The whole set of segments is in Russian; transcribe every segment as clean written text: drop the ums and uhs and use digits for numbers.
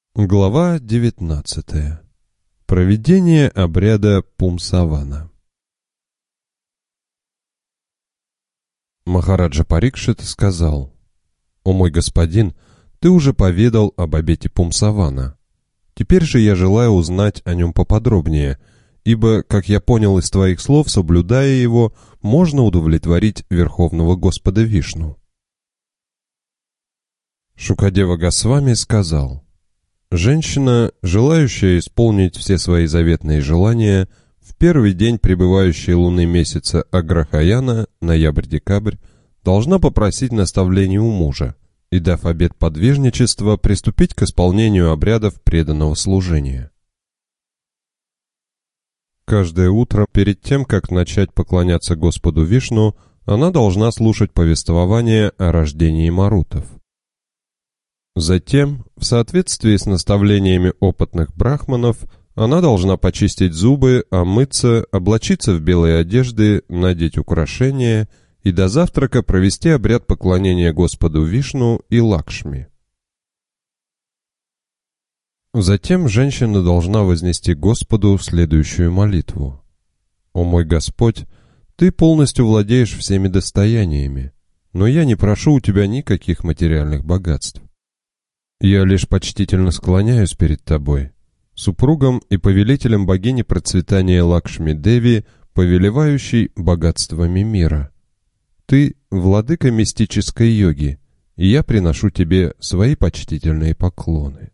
Глава 19. Проведение обряда Пумсавана. Махараджа Парикшит сказал: «О мой господин, ты уже поведал об обете Пумсавана. Теперь же я желаю узнать о нем поподробнее, ибо, как я понял из твоих слов, соблюдая его, можно удовлетворить Верховного Господа Вишну». Шукадева Госвами сказал: «Женщина, желающая исполнить все свои заветные желания, в первый день пребывающей луны месяца Аграхаяна, ноябрь-декабрь, должна попросить наставлений у мужа и, дав обет подвижничества, приступить к исполнению обрядов преданного служения. Каждое утро, перед тем, как начать поклоняться Господу Вишну, она должна слушать повествование о рождении марутов. Затем, в соответствии с наставлениями опытных брахманов, она должна почистить зубы, омыться, облачиться в белые одежды, надеть украшения и до завтрака провести обряд поклонения Господу Вишну и Лакшми. Затем женщина должна вознести Господу следующую молитву: «О мой Господь, Ты полностью владеешь всеми достояниями, но я не прошу у Тебя никаких материальных богатств. Я лишь почтительно склоняюсь перед Тобой, супругом и повелителем богини процветания Лакшми-Деви, повелевающей богатствами мира. Ты — владыка мистической йоги, и я приношу Тебе свои почтительные поклоны.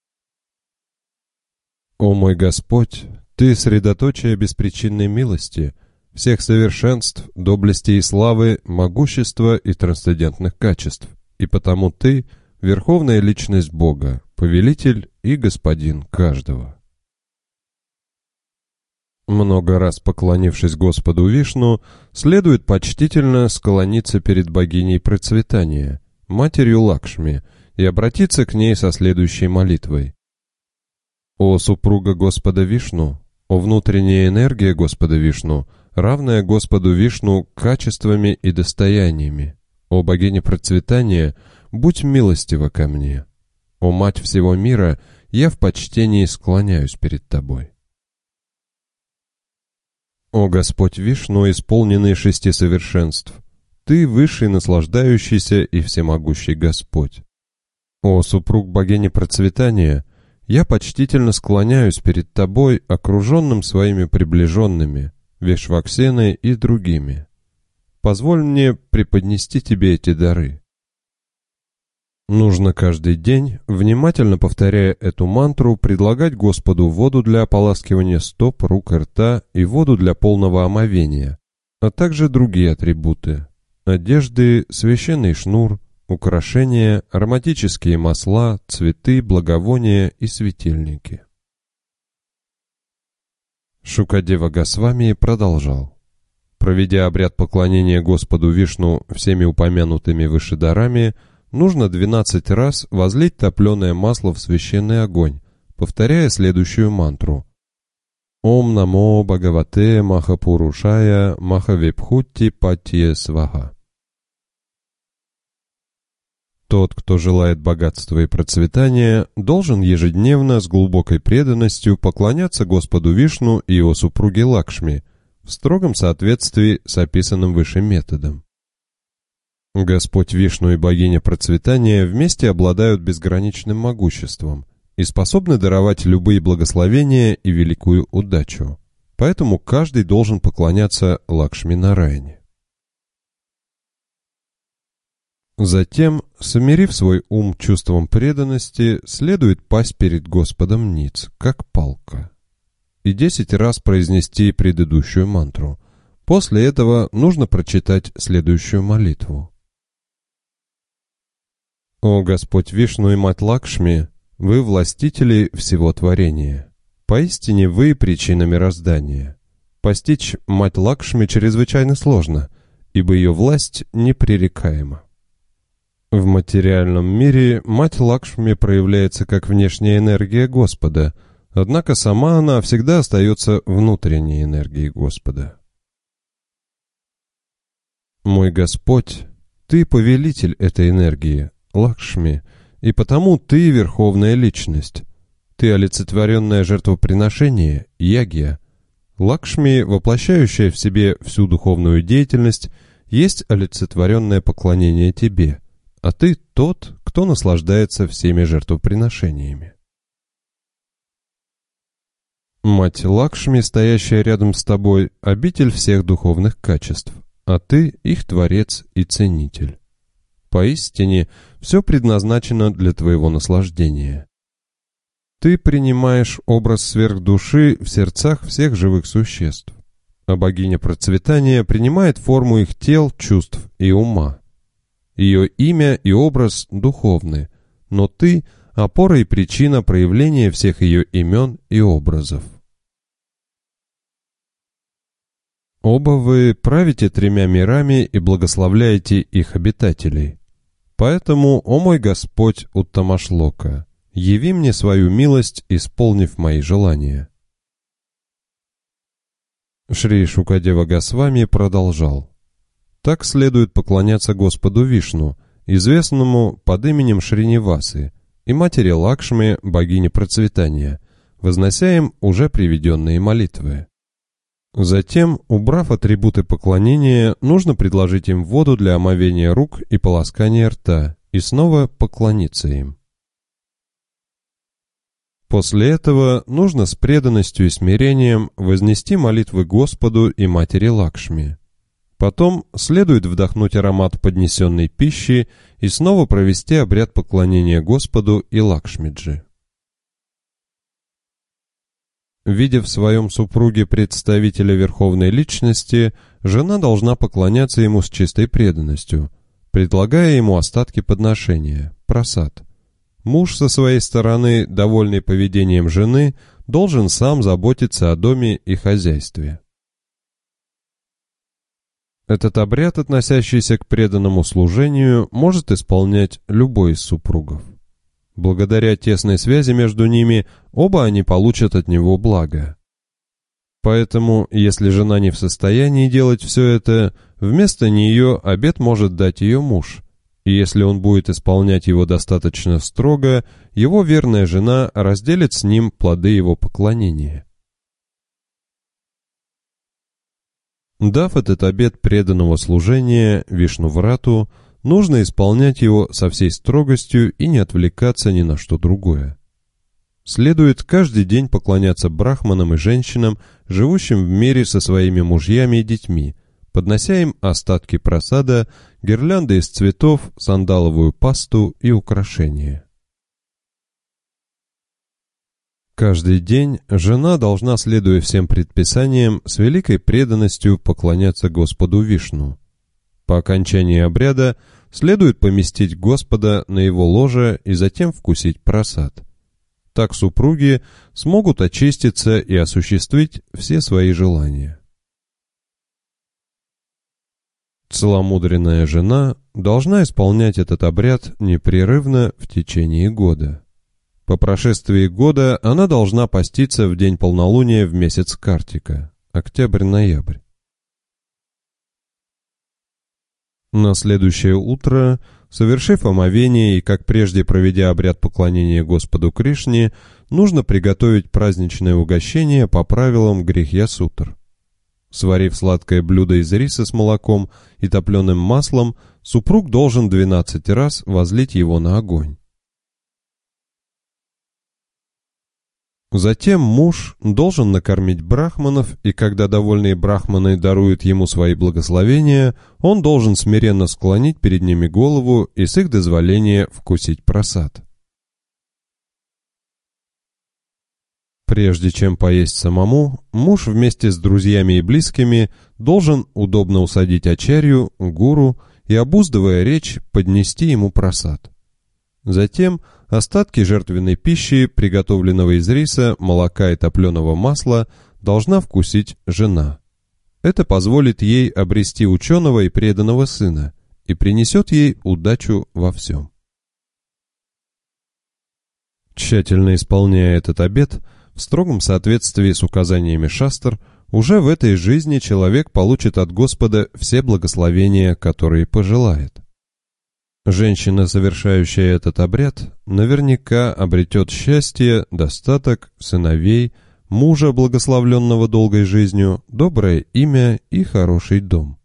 О мой Господь, Ты — средоточие беспричинной милости, всех совершенств, доблести и славы, могущества и трансцендентных качеств, и потому Ты — Верховная Личность Бога, Повелитель и Господин каждого». Много раз поклонившись Господу Вишну, следует почтительно склониться перед богиней процветания, матерью Лакшми, и обратиться к ней со следующей молитвой: «О супруга Господа Вишну, о внутренняя энергия Господа Вишну, равная Господу Вишну качествами и достояниями, о богиня процветания, будь милостива ко мне. О Мать всего мира, я в почтении склоняюсь перед Тобой. О Господь Вишну, исполненный шести совершенств, Ты высший, наслаждающийся и всемогущий Господь. О супруг богини процветания, я почтительно склоняюсь перед Тобой, окруженным своими приближенными, Вишваксеной и другими. Позволь мне преподнести Тебе эти дары». Нужно каждый день, внимательно повторяя эту мантру, предлагать Господу воду для ополаскивания стоп, рук и рта и воду для полного омовения, а также другие атрибуты: одежды, священный шнур, украшения, ароматические масла, цветы, благовония и светильники. Шукадева Госвами продолжал: проведя обряд поклонения Господу Вишну всеми упомянутыми выше дарами, нужно 12 раз возлить топленое масло в священный огонь, повторяя следующую мантру: «Ом намо Бхагавате Махапурушая Махавибхутти Патье Сваха». Тот, кто желает богатства и процветания, должен ежедневно с глубокой преданностью поклоняться Господу Вишну и его супруге Лакшми в строгом соответствии с описанным выше методом. Господь Вишну и богиня процветания вместе обладают безграничным могуществом и способны даровать любые благословения и великую удачу, поэтому каждый должен поклоняться Лакшми-Нараяне. Затем, смирив свой ум чувством преданности, следует пасть перед Господом ниц, как палка, и 10 раз произнести предыдущую мантру. После этого нужно прочитать следующую молитву: «О Господь Вишну и Мать Лакшми, Вы властители всего творения. Поистине Вы причина мироздания. Постичь Мать Лакшми чрезвычайно сложно, ибо ее власть непререкаема. В материальном мире Мать Лакшми проявляется как внешняя энергия Господа, однако сама она всегда остается внутренней энергией Господа. Мой Господь, Ты повелитель этой энергии, Лакшми, и потому ты верховная личность. Ты олицетворенное жертвоприношение, ягья. Лакшми, воплощающая в себе всю духовную деятельность, есть олицетворенное поклонение тебе, а ты тот, кто наслаждается всеми жертвоприношениями. Мать Лакшми, стоящая рядом с тобой, обитель всех духовных качеств, а ты их творец и ценитель. Поистине, все предназначено для твоего наслаждения. Ты принимаешь образ сверхдуши в сердцах всех живых существ, а богиня процветания принимает форму их тел, чувств и ума. Ее имя и образ духовны, но ты – опора и причина проявления всех ее имен и образов. Оба вы правите 3 мирами и благословляете их обитателей. Поэтому, о мой Господь Уттамашлока, яви мне свою милость, исполнив мои желания. Шри Шукадева Госвами продолжал. Так следует поклоняться Господу Вишну, известному под именем Шринивасы, и матери Лакшми, богини процветания, вознося им уже приведенные молитвы. Затем, убрав атрибуты поклонения, нужно предложить им воду для омовения рук и полоскания рта, и снова поклониться им. После этого нужно с преданностью и смирением вознести молитвы Господу и матери Лакшми. Потом следует вдохнуть аромат поднесенной пищи и снова провести обряд поклонения Господу и Лакшмиджи. Видя в своем супруге представителя верховной личности, жена должна поклоняться ему с чистой преданностью, предлагая ему остатки подношения, прасад. Муж со своей стороны, довольный поведением жены, должен сам заботиться о доме и хозяйстве. Этот обряд, относящийся к преданному служению, может исполнять любой из супругов. Благодаря тесной связи между ними, оба они получат от него благо. Поэтому, если жена не в состоянии делать все это, вместо нее обет может дать ее муж, и если он будет исполнять его достаточно строго, его верная жена разделит с ним плоды его поклонения. Дав этот обет преданного служения Вишнуврату, нужно исполнять его со всей строгостью и не отвлекаться ни на что другое. Следует каждый день поклоняться брахманам и женщинам, живущим в мире со своими мужьями и детьми, поднося им остатки прасада, гирлянды из цветов, сандаловую пасту и украшения. Каждый день жена должна, следуя всем предписаниям, с великой преданностью поклоняться Господу Вишну. По окончании обряда следует поместить Господа на его ложе и затем вкусить прасад. Так супруги смогут очиститься и осуществить все свои желания. Целомудренная жена должна исполнять этот обряд непрерывно в течение года. По прошествии года она должна поститься в день полнолуния в месяц Картика, октябрь-ноябрь. На следующее утро, совершив омовение и, как прежде, проведя обряд поклонения Господу Кришне, нужно приготовить праздничное угощение по правилам Грихья-сутр. Сварив сладкое блюдо из риса с молоком и топленым маслом, супруг должен 12 раз возлить его на огонь. Затем муж должен накормить брахманов, и когда довольные брахманы даруют ему свои благословения, он должен смиренно склонить перед ними голову и с их дозволения вкусить прасад. Прежде чем поесть самому, муж вместе с друзьями и близкими должен удобно усадить ачарью, гуру и, обуздывая речь, поднести ему прасад. Затем остатки жертвенной пищи, приготовленного из риса, молока и топленого масла, должна вкусить жена. Это позволит ей обрести ученого и преданного сына и принесет ей удачу во всем. Тщательно исполняя этот обет, в строгом соответствии с указаниями шастр, уже в этой жизни человек получит от Господа все благословения, которые пожелает. Женщина, совершающая этот обряд, наверняка обретет счастье, достаток, сыновей, мужа, благословленного долгой жизнью, доброе имя и хороший дом.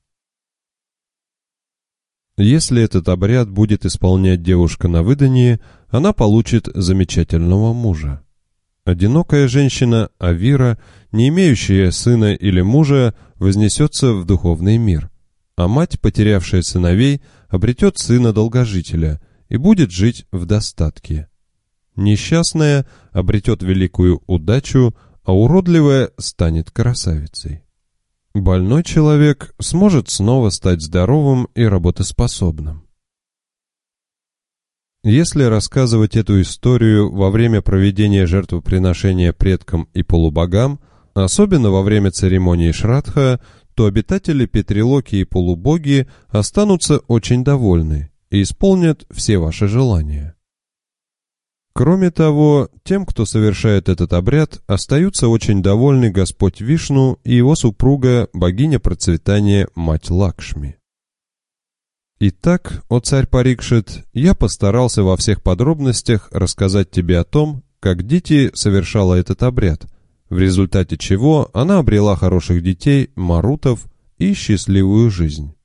Если этот обряд будет исполнять девушка на выданье, она получит замечательного мужа. Одинокая женщина, Авира, не имеющая сына или мужа, вознесется в духовный мир, а мать, потерявшая сыновей, обретет сына-долгожителя и будет жить в достатке. Несчастная обретет великую удачу, а уродливая станет красавицей. Больной человек сможет снова стать здоровым и работоспособным. Если рассказывать эту историю во время проведения жертвоприношения предкам и полубогам, особенно во время церемонии Шрадха, то обитатели Петрилоки и полубоги останутся очень довольны и исполнят все ваши желания. Кроме того, тем, кто совершает этот обряд, остаются очень довольны Господь Вишну и его супруга, богиня процветания, мать Лакшми. Итак, о царь Парикшит, я постарался во всех подробностях рассказать тебе о том, как Дити совершала этот обряд, в результате чего она обрела хороших детей, марутов и счастливую жизнь.